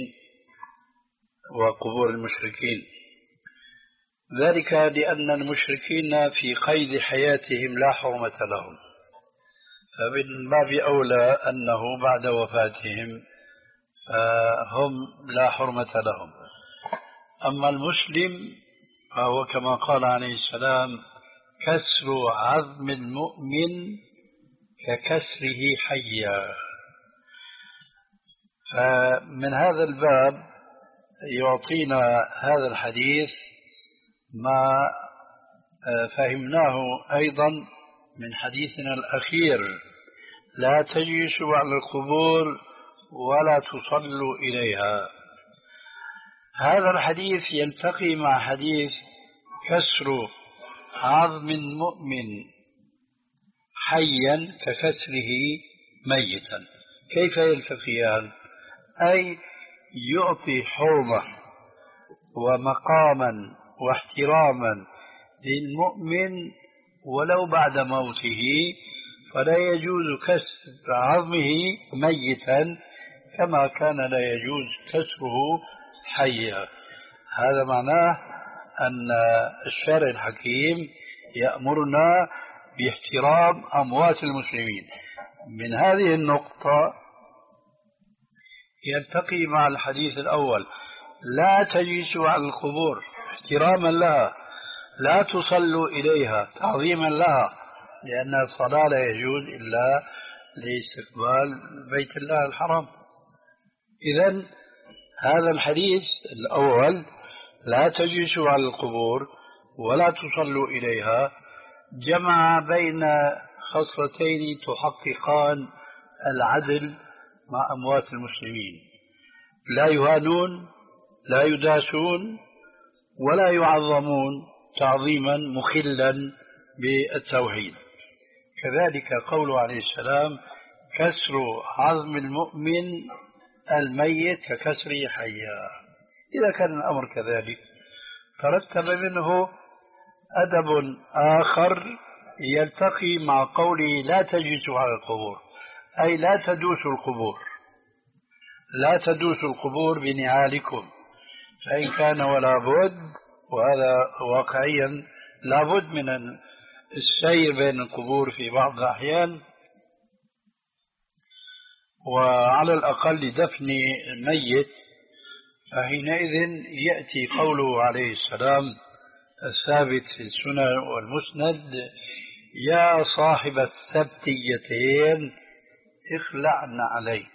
وقبور المشركين، ذلك لأن المشركين في قيد حياتهم لا حرمة لهم، فمن باب أولى أنه بعد وفاتهم فهم لا حرمة لهم. أما المسلم فهو كما قال عليه السلام: كسر عظم المؤمن ككسره حيا. فمن هذا الباب يعطينا هذا الحديث ما فهمناه أيضا من حديثنا الأخير: لا تجلسوا على القبور ولا تصلوا إليها. هذا الحديث يلتقي مع حديث كسر عظم المؤمن حيا ككسره ميتا. كيف يلتقيان؟ أي يعطي حرمة ومقاما واحتراما للمؤمن ولو بعد موته، فلا يجوز كسر عظمه ميتا كما كان لا يجوز كسره حيا. هذا معناه أن الشرع الحكيم يأمرنا باحترام أموات المسلمين. من هذه النقطة يلتقي مع الحديث الأول: لا تجلسوا على القبور احتراما لها، لا تصلوا إليها تعظيما لها، لأن الصلاة لا يجوز إلا لاستقبال بيت الله الحرام. إذن هذا الحديث الأول: لا تجلسوا على القبور ولا تصلوا إليها، جمع بين خصلتين تحققان العدل مع أموات المسلمين: لا يهانون، لا يداسون، ولا يعظمون تعظيما مخلا بالتوحيد. كذلك قوله عليه السلام: كسر عظم المؤمن الميت ككسره حيا. إذا كان الأمر كذلك ترتب منه أدب آخر يلتقي مع قوله: لا تجلسوا على القبور، أي لا تدوسوا القبور، لا تدوسوا القبور بنعالكم، فإن كان ولا بد، وهذا واقعيا لا بد من السير بين القبور في بعض الأحيان، وعلى الأقل دفن الميت، فحينئذ يأتي قوله عليه السلام الثابت في السنن والمسند: يا صاحب السبتيتين اخلعن عليك.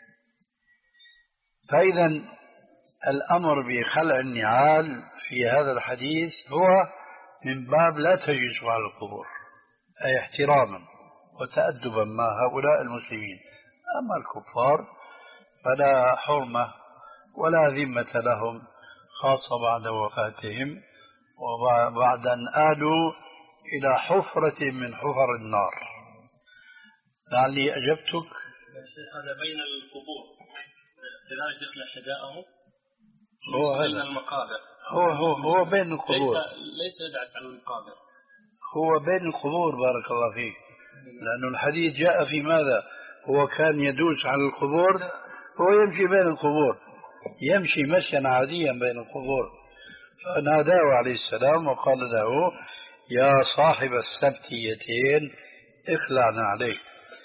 فإذا الأمر بخلع النعال في هذا الحديث هو من باب لا تجلسوا على القبور، أي احتراما وتأدبا مع هؤلاء المسلمين. أما الكفار فلا حرمة ولا ذمة لهم، خاصة بعد وفاتهم وبعد أن آلوا إلى حفرة من حفر النار. لعلي أجبتك. هذا بين القبور كذلك يخلع حذاءه هو بين المقابر. هو هو هو بين القبور، ليس ليس يدعس على المقابر، هو بين القبور. بارك الله فيك. لأن الحديث جاء في ماذا؟ هو كان يدوس على القبور، هو يمشي بين القبور، يمشي مشيا عاديا بين القبور. فناداه عليه السلام وقال له: يا صاحب السبتيتين اخلعنا عليك.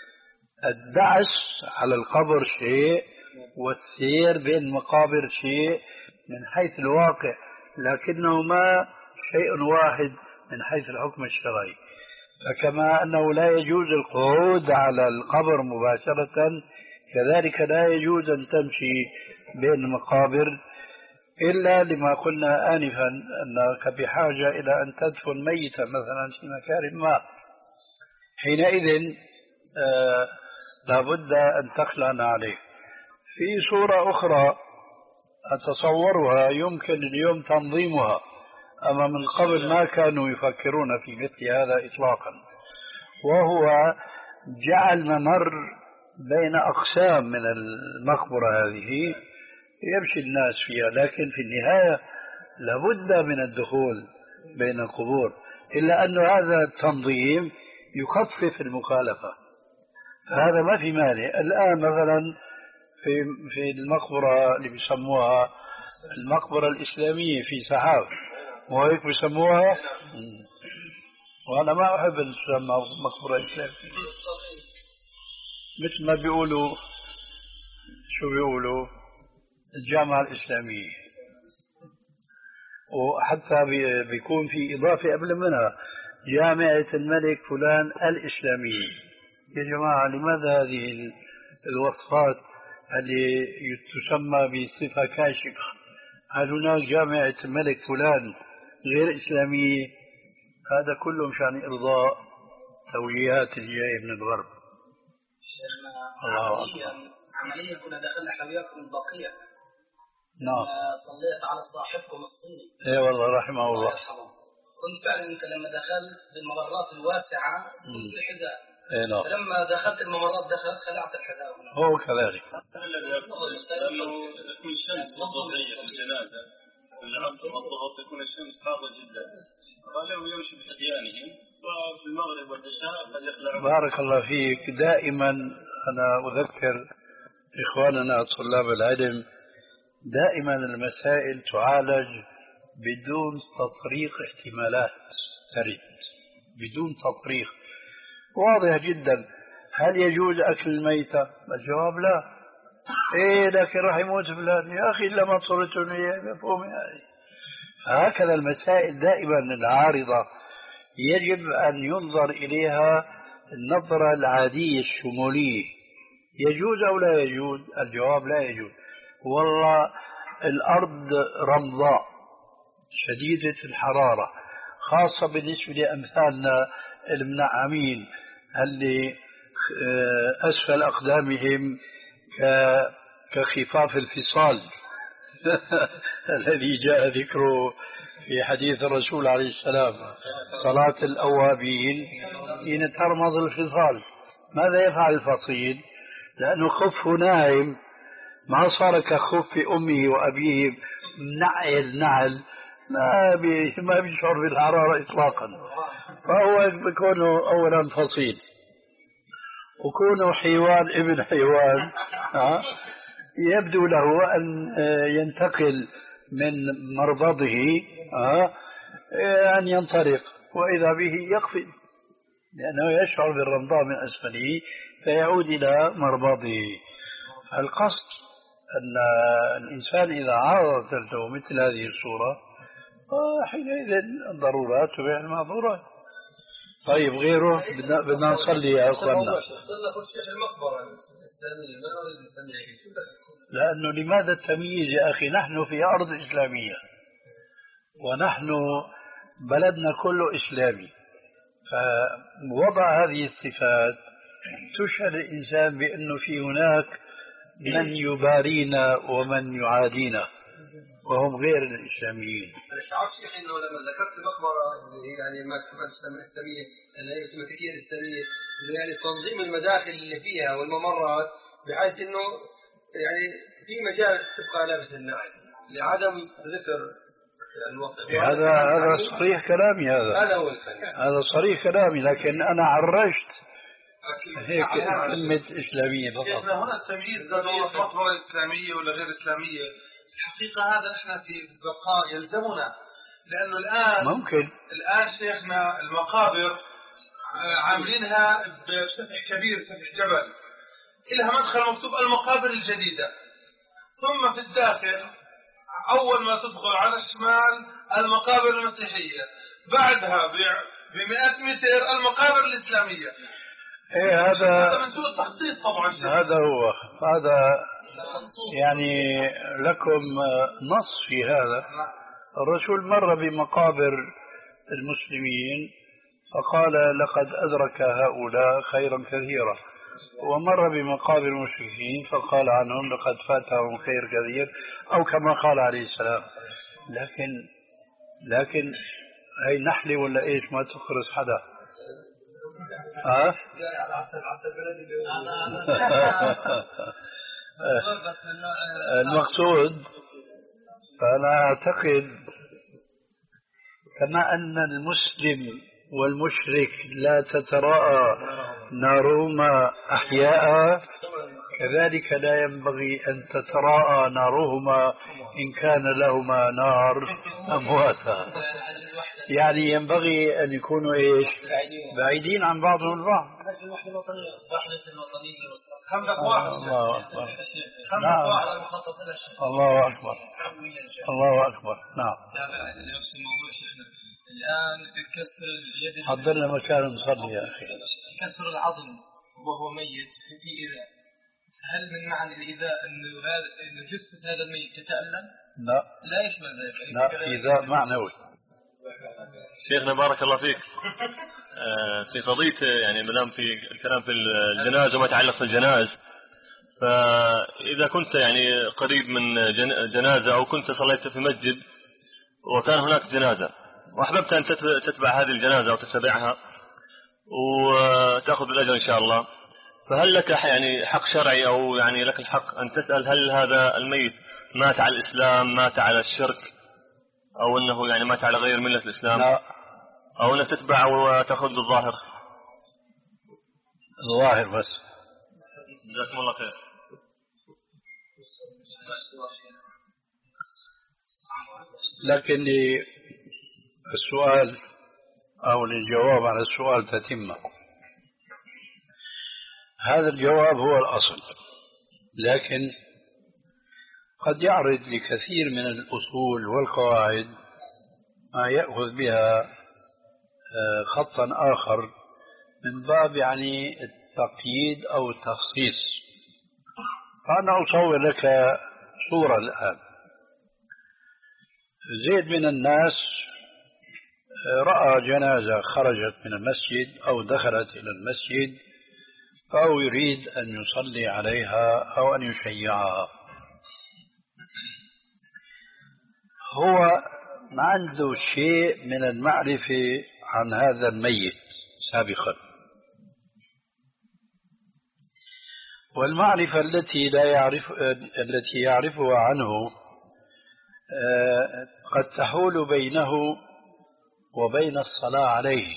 الدعس على القبر شيء، والسير بين المقابر شيء من حيث الواقع، لكنهما شيء واحد من حيث الحكم الشرعي. فكما أنه لا يجوز القعود على القبر مباشرة، كذلك لا يجوز أن تمشي بين المقابر إلا لما قلنا آنفا أنك بحاجة إلى أن تدفن ميتا مثلا في مكان ما. حينئذ آه لابد أن تخلع عليه. في صورة أخرى أتصورها يمكن اليوم تنظيمها، أما من قبل ما كانوا يفكرون في مثل هذا إطلاقا، وهو جعل ممر بين أقسام من المقبرة هذه يمشي الناس فيها، لكن في النهاية لابد من الدخول بين القبور، إلا أن هذا التنظيم يخفف المخالفة. هذا ما في مانع. الآن مثلا في في المقبرة اللي بيسموها المقبرة الإسلامية في سحاب، وهيك بيسموها، وأنا ما أحب أن تسمى مقبرة إسلامية، مثل ما بيقولوا شو بيقولوا الجامعة الإسلامية، وحتى بيكون في إضافة قبل منها جامعة الملك فلان الإسلامية. يا جماعة لماذا هذه الوصفات اللي تسمى بصفة كاشفة؟ هل هناك جامعة الملك فلان غير إسلامية؟ هذا كله مشان إرضاء توجيهات الجاية من الغرب. الله أكبر. عمليا كنا دخلنا احنا وياكم البقيع. نعم. صليت على صاحبكم الصيني. اي والله رحمه الله. الله يرحمه. كنت فعلا انت لما دخلت بالممرات الواسعه كنت بحذاء. اي نعم. فلما دخلت الممرات دخلت خلعت الحذاء. هو كذلك. الذي يقصد انه تكون الشمس ضوئيه في الجنازه في العصر والظهر تكون الشمس حاره جدا، فله يمشي بحذيانه، وفي المغرب والعشاء قد يخلع. بارك الله فيك. دائما انا اذكر إخواننا طلاب العلم دائما المسائل تعالج بدون تطريق احتمالات ترد، بدون تطريق واضح جدا. هل يجوز أكل الميتة؟ الجواب لا. إيه لكن راح يموت فلان، يا أخي لما صرتني مفهوم يعني. هكذا المسائل دائما العارضة يجب أن ينظر إليها النظرة العادية الشمولية. يجوز أو لا يجوز؟ الجواب لا يجوز. والله الأرض رمضاء شديدة الحرارة، خاصة بالنسبة لأمثالنا المنعمين اللي أسفل أقدامهم كخفاف الفصال الذي جاء ذكره في حديث الرسول عليه السلام، صلاة الأوابين حين ترمض الفصال. ماذا يفعل الفصيل؟ لأنه خفه ناعم، ما صار كخف أمه وأبيه نعل نعل، ما بي ما بيشعر بالحرارة إطلاقا. فهو بيكون أولا فصيل، وكونه حيوان ابن حيوان يبدو له أن ينتقل من مربضه أن ينطلق، وإذا به يقفز لأنه يشعر بالرمضاء من أسفله فيعود إلى مربضه. القصد أن الإنسان إذا عرضت له مثل هذه الصورة حينئذ الضرورات تبيع المعذورات. طيب غيره بدنا نصلي يا أخوانا، لأنه لماذا التمييز يا أخي؟ نحن في أرض إسلامية ونحن بلدنا كله إسلامي، فوضع هذه الصفات تشعر الإنسان بأنه في هناك من يبارينا ومن يعادينا وهم غير الإسلاميين. أنا شعرت شيخ إنه لما ذكرت المقبرة اللي هي يعني المكتبة الإسلامية اللي هي التماثيلية الإسلامية، إنه يعني تنظيم المداخل اللي فيها والممرات بحيث إنه يعني في مجال تبقى لابس النعل لعدم ذكر الوصف. هذا هذا صريح كلامي، هذا هذا هو الكلام، هذا صريح كلامي، لكن أنا عرجت هيك كلمة إسلامية فقط. شيخنا هنا التمييز بين مقبرة إسلامية ولا غير إسلامية الحقيقة هذا نحن في الزرقاء يلزمنا، لأنه الآن ممكن الآن شيخنا المقابر عاملينها بسفح كبير، سفح جبل، إلها مدخل مكتوب المقابر الجديدة، ثم في الداخل أول ما تدخل على الشمال المقابر المسيحية، بعدها بمئة متر المقابر الإسلامية. إيه هذا هذا من سوء التخطيط طبعا. هذا هو هذا يعني لكم نص في هذا. الرسول مر بمقابر المسلمين فقال لقد أدرك هؤلاء خيرا كثيرا، ومر بمقابر المشركين فقال عنهم لقد فاتهم خير كثير، أو كما قال عليه السلام. لكن لكن هي نحلي ولا إيش؟ ما تخرج حدا. ها؟ المقصود فأنا أعتقد كما أن المسلم والمشرك لا تتراءى نارهما أحياء، كذلك لا ينبغي أن تتراءى نارهما إن كان لهما نار أمواتا. يعني ينبغي أن يكونوا إيش؟ بعيدين عن بعضهم البعض. الله أكبر. نعم. الله أكبر. الله أكبر. نعم. الآن كسر اليد، حضرنا مكان نصلي يا أخي. كسر العظم وهو ميت في إيذاء، هل من معنى الإيذاء أنه هذا أن جثة هذا الميت تتألم؟ لا لا يشمل ذلك. لا، إيذاء معنوي. شيخنا بارك الله فيك، في قضية يعني مدام في الكلام في الجنازة وما يتعلق في الجنائز، فإذا كنت يعني قريب من جنازة أو كنت صليت في مسجد وكان هناك جنازة وأحببت أن تتبع هذه الجنازة وتتبعها وتأخذ بالأجر إن شاء الله، فهل لك يعني حق شرعي أو يعني لك الحق أن تسأل هل هذا الميت مات على الإسلام، مات على الشرك، أو أنه يعني مات على غير ملة الإسلام؟ لا. أو أنك تتبع وتأخذ الظاهر؟ الظاهر بس. جزاكم الله خير. لكن السؤال أو الجواب على السؤال تتمة. هذا الجواب هو الأصل، لكن قد يعرض لكثير من الأصول والقواعد ما يأخذ بها خطا آخر من باب يعني التقييد أو التخصيص. فأنا أصور لك صورة الآن. زيد من الناس رأى جنازة خرجت من المسجد أو دخلت إلى المسجد أو يريد أن يصلي عليها أو أن يشيعها. هو ما عنده شيء من المعرفة عن هذا الميت سابقا، والمعرفة التي لا يعرف التي يعرفها عنه قد تحول بينه وبين الصلاة عليه.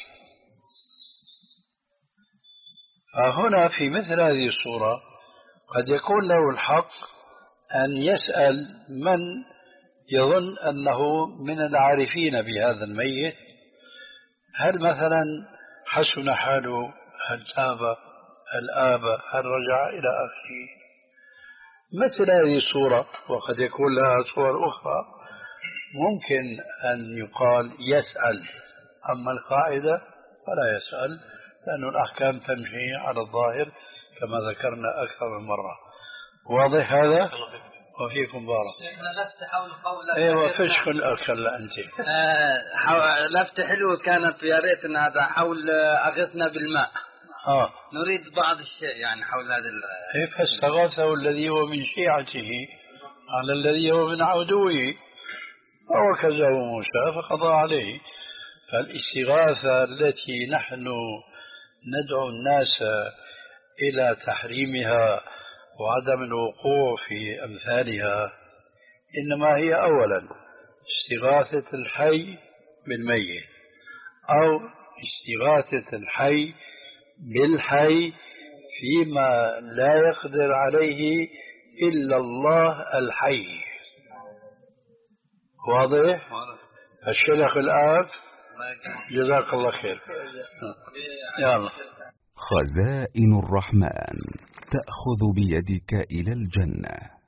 فهنا في مثل هذه الصورة قد يكون له الحق أن يسأل من يظن أنه من العارفين بهذا الميت، هل مثلا حسن حاله، هل تاب، هل آب، هل رجع إلى آخره. مثل هذه الصورة، وقد يكون لها صور أخرى ممكن أن يقال يسأل، أما القاعدة فلا يسأل، لأن الأحكام تمشي على الظاهر كما ذكرنا أكثر من مرة. واضح هذا؟ وفيكم بارك. لفت حول قول ايوه فشخ الأكل أنت. آه لفت حلوة كانت، يا ريت أن هذا حول أغثنا بالماء. آه. نريد بعض الشيء يعني حول هذا. إيه فاستغاثه الذي هو من شيعته على الذي هو من عدوه فوكزه موسى فقضى عليه. فالاستغاثة التي نحن ندعو الناس إلى تحريمها وعدم الوقوع في أمثالها إنما هي أولا استغاثة الحي بالميت، أو استغاثة الحي بالحي فيما لا يقدر عليه إلا الله الحي. واضح؟ الشيخ الآن جزاك الله خير. يلا. خزائن الرحمن تأخذ بيدك إلى الجنة.